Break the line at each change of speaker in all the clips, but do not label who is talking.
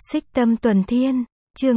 Xích Tâm Tuần Thiên, chương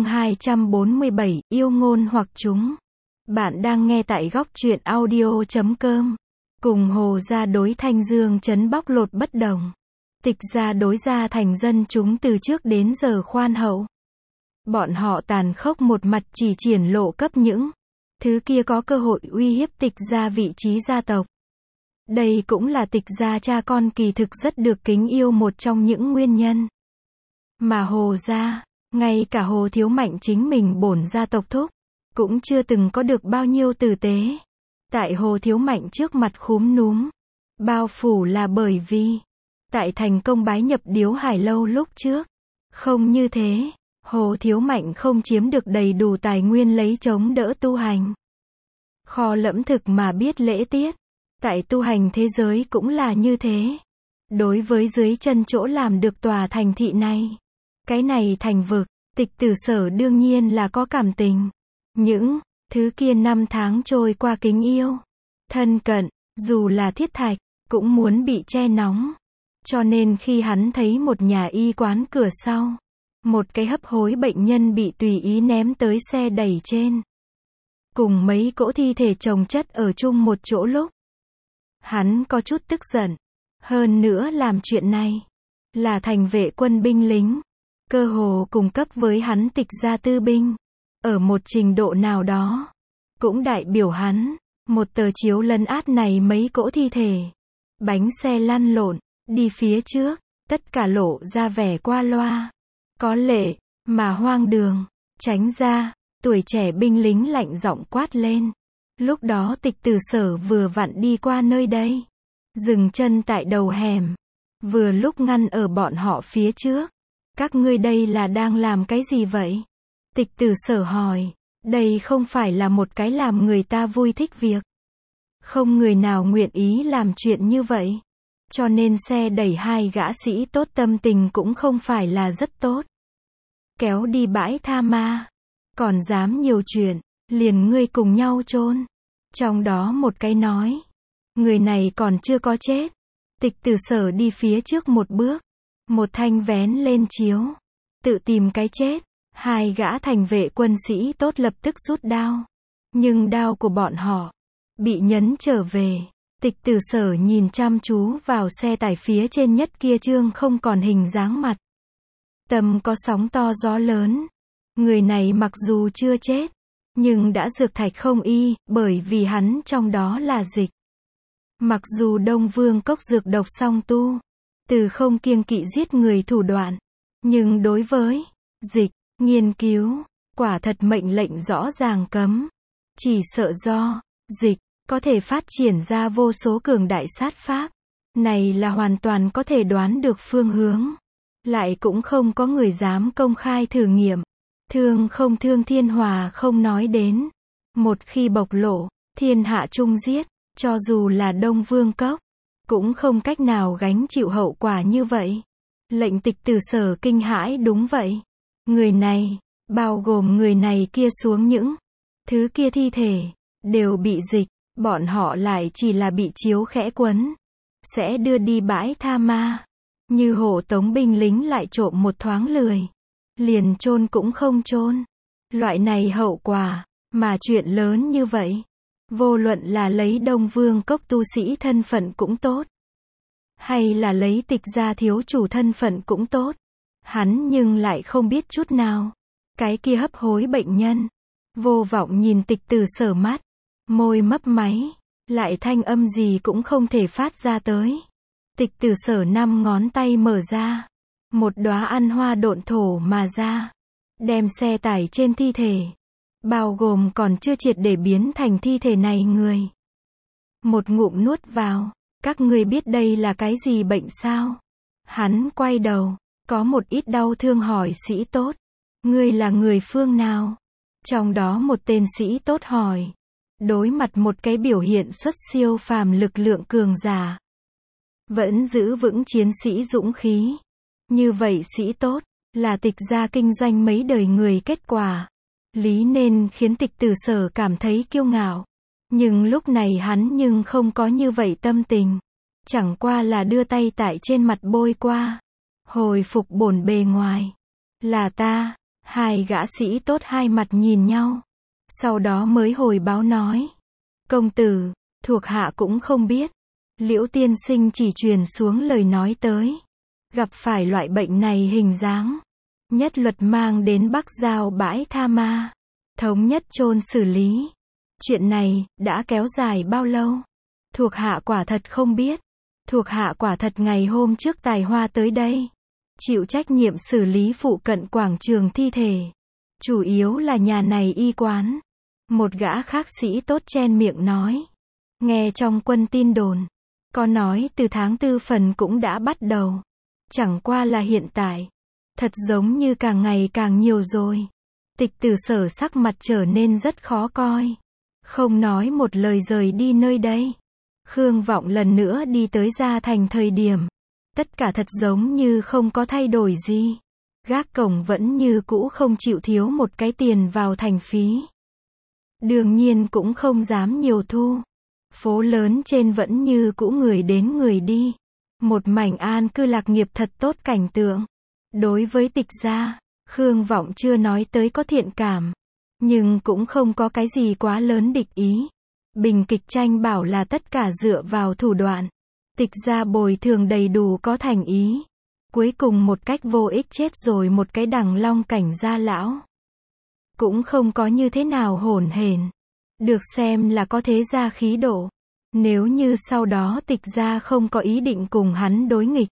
247, yêu ngôn hoặc chúng. Bạn đang nghe tại góc truyện audio.com. Cùng Hồ gia đối Thanh Dương trấn bóc lột bất đồng. Tịch gia đối gia thành dân chúng từ trước đến giờ khoan hậu. Bọn họ tàn khốc một mặt chỉ triển lộ cấp những thứ kia có cơ hội uy hiếp tịch gia vị trí gia tộc. Đây cũng là tịch gia cha con kỳ thực rất được kính yêu một trong những nguyên nhân. Mà Hồ gia, ngay cả Hồ Thiếu Mạnh chính mình bổn gia tộc thúc, cũng chưa từng có được bao nhiêu tử tế. Tại Hồ Thiếu Mạnh trước mặt khúm núm, bao phủ là bởi vì, tại thành công bái nhập Điếu Hải Lâu lúc trước. Không như thế, Hồ Thiếu Mạnh không chiếm được đầy đủ tài nguyên lấy chống đỡ tu hành. Kho lẫm thực mà biết lễ tiết, tại tu hành thế giới cũng là như thế. Đối với dưới chân chỗ làm được tòa thành thị này, cái này thành vực, Tịch Tử Sở đương nhiên là có cảm tình. Những thứ kia năm tháng trôi qua kính yêu, thân cận, dù là thiết thạch, cũng muốn bị che nóng. Cho nên khi hắn thấy một nhà y quán cửa sau, một cái hấp hối bệnh nhân bị tùy ý ném tới xe đẩy trên, cùng mấy cỗ thi thể chồng chất ở chung một chỗ lúc, hắn có chút tức giận. Hơn nữa làm chuyện này là thành vệ quân binh lính, cơ hồ cùng cấp với hắn tịch gia tư binh. Ở một trình độ nào đó, cũng đại biểu hắn, một tờ chiếu lấn át này mấy cỗ thi thể. Bánh xe lăn lộn, đi phía trước, tất cả lộ ra vẻ qua loa, có lệ, mà hoang đường. Tránh ra, tuổi trẻ binh lính lạnh giọng quát lên. Lúc đó Tịch Tử Sở vừa vặn đi qua nơi đây, dừng chân tại đầu hẻm, vừa lúc ngăn ở bọn họ phía trước. Các ngươi đây là đang làm cái gì vậy? Tịch Tử Sở hỏi. Đây không phải là một cái làm người ta vui thích việc. Không người nào nguyện ý làm chuyện như vậy. Cho nên xe đẩy hai gã sĩ tốt tâm tình cũng không phải là rất tốt. Kéo đi bãi tha ma. Còn dám nhiều chuyện, liền ngươi cùng nhau chôn. Trong đó một cái nói. Người này còn chưa có chết. Tịch Tử Sở đi phía trước một bước. Một thanh vén lên chiếu. Tự tìm cái chết. Hai gã thành vệ quân sĩ tốt lập tức rút đao. Nhưng đao của bọn họ bị nhấn trở về. Tịch Tử Sở nhìn chăm chú vào xe tải phía trên nhất kia trương không còn hình dáng mặt. Tâm có sóng to gió lớn. Người này mặc dù chưa chết, nhưng đã dược thạch không y, bởi vì hắn trong đó là dịch. Mặc dù Đông Vương cốc dược độc song tu, từ không kiêng kỵ giết người thủ đoạn, nhưng đối với dịch, nghiên cứu, quả thật mệnh lệnh rõ ràng cấm. Chỉ sợ do dịch có thể phát triển ra vô số cường đại sát pháp. Này là hoàn toàn có thể đoán được phương hướng. Lại cũng không có người dám công khai thử nghiệm. Thương không thương thiên hòa không nói đến. Một khi bộc lộ, thiên hạ chung giết, cho dù là Đông Vương cốc, cũng không cách nào gánh chịu hậu quả như vậy. Lệnh Tịch Tử Sở kinh hãi đúng vậy. Người này, bao gồm người này kia xuống những thứ kia thi thể, đều bị dịch, bọn họ lại chỉ là bị chiếu khẽ quấn, sẽ đưa đi bãi tha ma. Như hộ tống binh lính lại trộm một thoáng lười, liền chôn cũng không chôn. Loại này hậu quả, mà chuyện lớn như vậy, vô luận là lấy Đông Vương cốc tu sĩ thân phận cũng tốt, hay là lấy tịch gia thiếu chủ thân phận cũng tốt, hắn nhưng lại không biết chút nào. Cái kia hấp hối bệnh nhân, vô vọng nhìn Tịch Tử Sở mắt, môi mấp máy, lại thanh âm gì cũng không thể phát ra tới. Tịch Tử Sở 5 ngón tay mở ra, một đóa ăn hoa độn thổ mà ra, đem xe tải trên thi thể, bao gồm còn chưa triệt để biến thành thi thể này người, một ngụm nuốt vào. Các ngươi biết đây là cái gì bệnh sao? Hắn quay đầu, có một ít đau thương hỏi sĩ tốt. Ngươi là người phương nào? Trong đó một tên sĩ tốt hỏi. Đối mặt một cái biểu hiện xuất siêu phàm lực lượng cường giả, vẫn giữ vững chiến sĩ dũng khí. Như vậy sĩ tốt, là tịch gia kinh doanh mấy đời người kết quả. Lý nên khiến Tịch Tử Sở cảm thấy kiêu ngạo. Nhưng lúc này hắn nhưng không có như vậy tâm tình. Chẳng qua là đưa tay tại trên mặt bôi qua. Hồi phục bổn bề ngoài. Là ta. Hai gã sĩ tốt hai mặt nhìn nhau. Sau đó mới hồi báo nói. Công tử, thuộc hạ cũng không biết. Liễu tiên sinh chỉ truyền xuống lời nói tới. Gặp phải loại bệnh này hình dáng. Nhất luật mang đến Bắc Giao bãi tha ma. Thống nhất chôn xử lý. Chuyện này, đã kéo dài bao lâu? Thuộc hạ quả thật không biết. Thuộc hạ quả thật ngày hôm trước tài hoa tới đây. Chịu trách nhiệm xử lý phụ cận quảng trường thi thể. Chủ yếu là nhà này y quán. Một gã khác sĩ tốt chen miệng nói. Nghe trong quân tin đồn. Có nói từ tháng 4 phần cũng đã bắt đầu. Chẳng qua là hiện tại. Thật giống như càng ngày càng nhiều rồi. Tịch Tử Sở sắc mặt trở nên rất khó coi. Không nói một lời rời đi nơi đây. Khương Vọng lần nữa đi tới Gia Thành thời điểm. Tất cả thật giống như không có thay đổi gì. Gác cổng vẫn như cũ không chịu thiếu một cái tiền vào thành phí. Đương nhiên cũng không dám nhiều thu. Phố lớn trên vẫn như cũ người đến người đi. Một mảnh an cư lạc nghiệp thật tốt cảnh tượng. Đối với Tịch gia, Khương Vọng chưa nói tới có thiện cảm. Nhưng cũng không có cái gì quá lớn địch ý. Bình kịch tranh bảo là tất cả dựa vào thủ đoạn. Tịch gia bồi thường đầy đủ có thành ý. Cuối cùng một cách vô ích chết rồi một cái Đằng Long cảnh gia lão. Cũng không có như thế nào hỗn hển. Được xem là có thế gia khí độ. Nếu như sau đó Tịch gia không có ý định cùng hắn đối nghịch.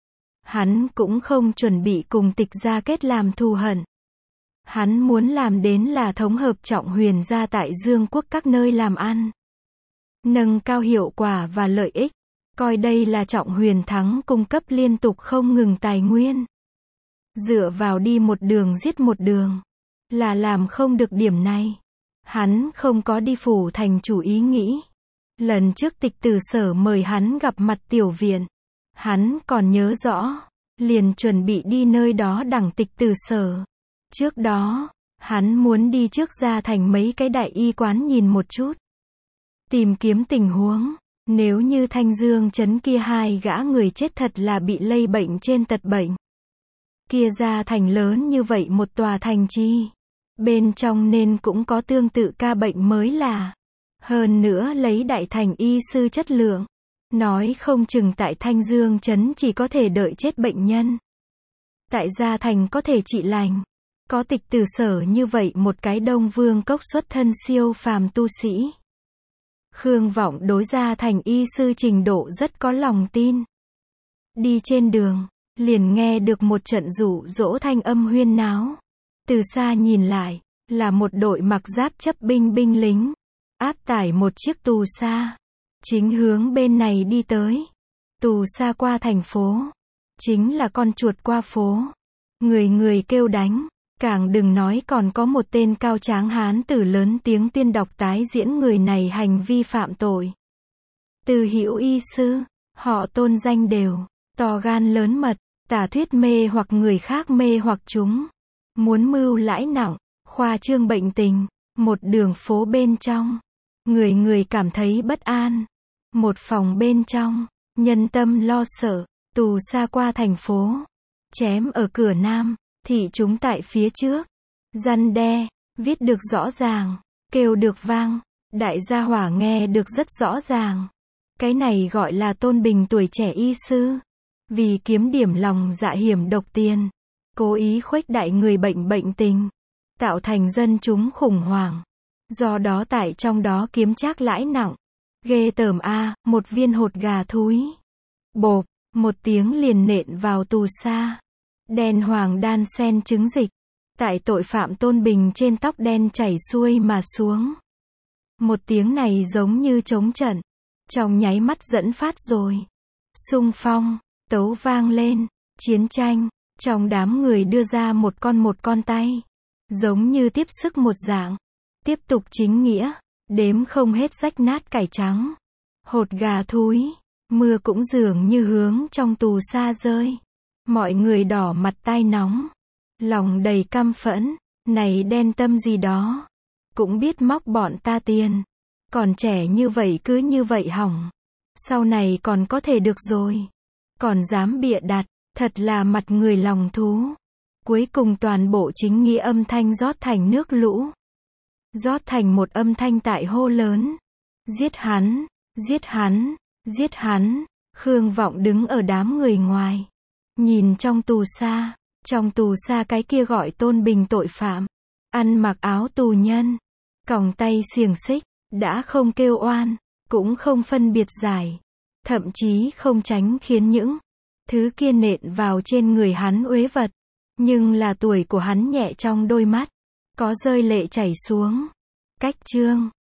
Hắn cũng không chuẩn bị cùng Tịch gia kết làm thù hận. Hắn muốn làm đến là thống hợp Trọng Huyền gia tại Dương quốc các nơi làm ăn. Nâng cao hiệu quả và lợi ích. Coi đây là Trọng Huyền thắng cung cấp liên tục không ngừng tài nguyên. Dựa vào đi một đường giết một đường. Là làm không được điểm này. Hắn không có đi phủ thành chủ ý nghĩ. Lần trước Tịch Tử Sở mời hắn gặp mặt tiểu viện. Hắn còn nhớ rõ. Liền chuẩn bị đi nơi đó đằng Tịch Tử Sở. Trước đó, hắn muốn đi trước Gia Thành mấy cái đại y quán nhìn một chút. Tìm kiếm tình huống. Nếu như Thanh Dương trấn kia hai gã người chết thật là bị lây bệnh trên tật bệnh. Kia Gia Thành lớn như vậy một tòa thành chi. Bên trong nên cũng có tương tự ca bệnh mới là. Hơn nữa lấy đại thành y sư chất lượng. Nói không chừng tại Thanh Dương trấn chỉ có thể đợi chết bệnh nhân. Tại Gia Thành có thể trị lành. Có Tịch Tử Sở như vậy một cái Đông Vương cốc xuất thân siêu phàm tu sĩ. Khương Vọng đối Gia Thành y sư trình độ rất có lòng tin. Đi trên đường, liền nghe được một trận dụ dỗ thanh âm huyên náo. Từ xa nhìn lại, là một đội mặc giáp chấp binh binh lính. Áp tải một chiếc tù xa. Chính hướng bên này đi tới. Tù xa qua thành phố. Chính là con chuột qua phố. Người người kêu đánh. Càng đừng nói còn có một tên cao tráng hán tử lớn tiếng tuyên đọc tái diễn người này hành vi phạm tội. Từ Hữu y sư, họ tôn danh đều, to gan lớn mật, tà thuyết mê hoặc người khác mê hoặc chúng. Muốn mưu lãi nặng, khoa trương bệnh tình, một đường phố bên trong. Người người cảm thấy bất an. Một phòng bên trong, nhân tâm lo sợ, tù xa qua thành phố. Chém ở cửa nam. Thị chúng tại phía trước. Răn đe, viết được rõ ràng. Kêu được vang. Đại gia hỏa nghe được rất rõ ràng. Cái này gọi là tôn bình tuổi trẻ y sư. Vì kiếm điểm lòng dạ hiểm độc tiền. Cố ý khuếch đại người bệnh bệnh tình. Tạo thành dân chúng khủng hoảng. Do đó tại trong đó kiếm trác lãi nặng. Ghê tởm a, một viên hột gà thúi. Bộp, một tiếng liền nện vào tù xa. Đen hoàng đan sen trứng dịch. Tại tội phạm Tôn Bình trên tóc đen chảy xuôi mà xuống. Một tiếng này giống như trống trận. Trong nháy mắt dẫn phát rồi. Xung phong, tấu vang lên. Chiến tranh. Trong đám người đưa ra một con tay. Giống như tiếp sức một dạng. Tiếp tục chính nghĩa. Đếm không hết rách nát cải trắng. Hột gà thúi. Mưa cũng dường như hướng trong tù xa rơi. Mọi người đỏ mặt tai nóng. Lòng đầy căm phẫn. Này đen tâm gì đó. Cũng biết móc bọn ta tiền. Còn trẻ như vậy cứ như vậy hỏng. Sau này còn có thể được rồi. Còn dám bịa đặt. Thật là mặt người lòng thú. Cuối cùng toàn bộ chính nghĩa âm thanh rót thành nước lũ. Rót thành một âm thanh tại hô lớn. Giết hắn, giết hắn, giết hắn. Khương Vọng đứng ở đám người ngoài. Nhìn trong tù xa cái kia gọi Tôn Bình tội phạm. Ăn mặc áo tù nhân. Còng tay xiềng xích. Đã không kêu oan. Cũng không phân biệt giải. Thậm chí không tránh khiến những thứ kia nện vào trên người hắn uế vật. Nhưng là tuổi của hắn nhẹ trong đôi mắt. Có rơi lệ chảy xuống. Cách chương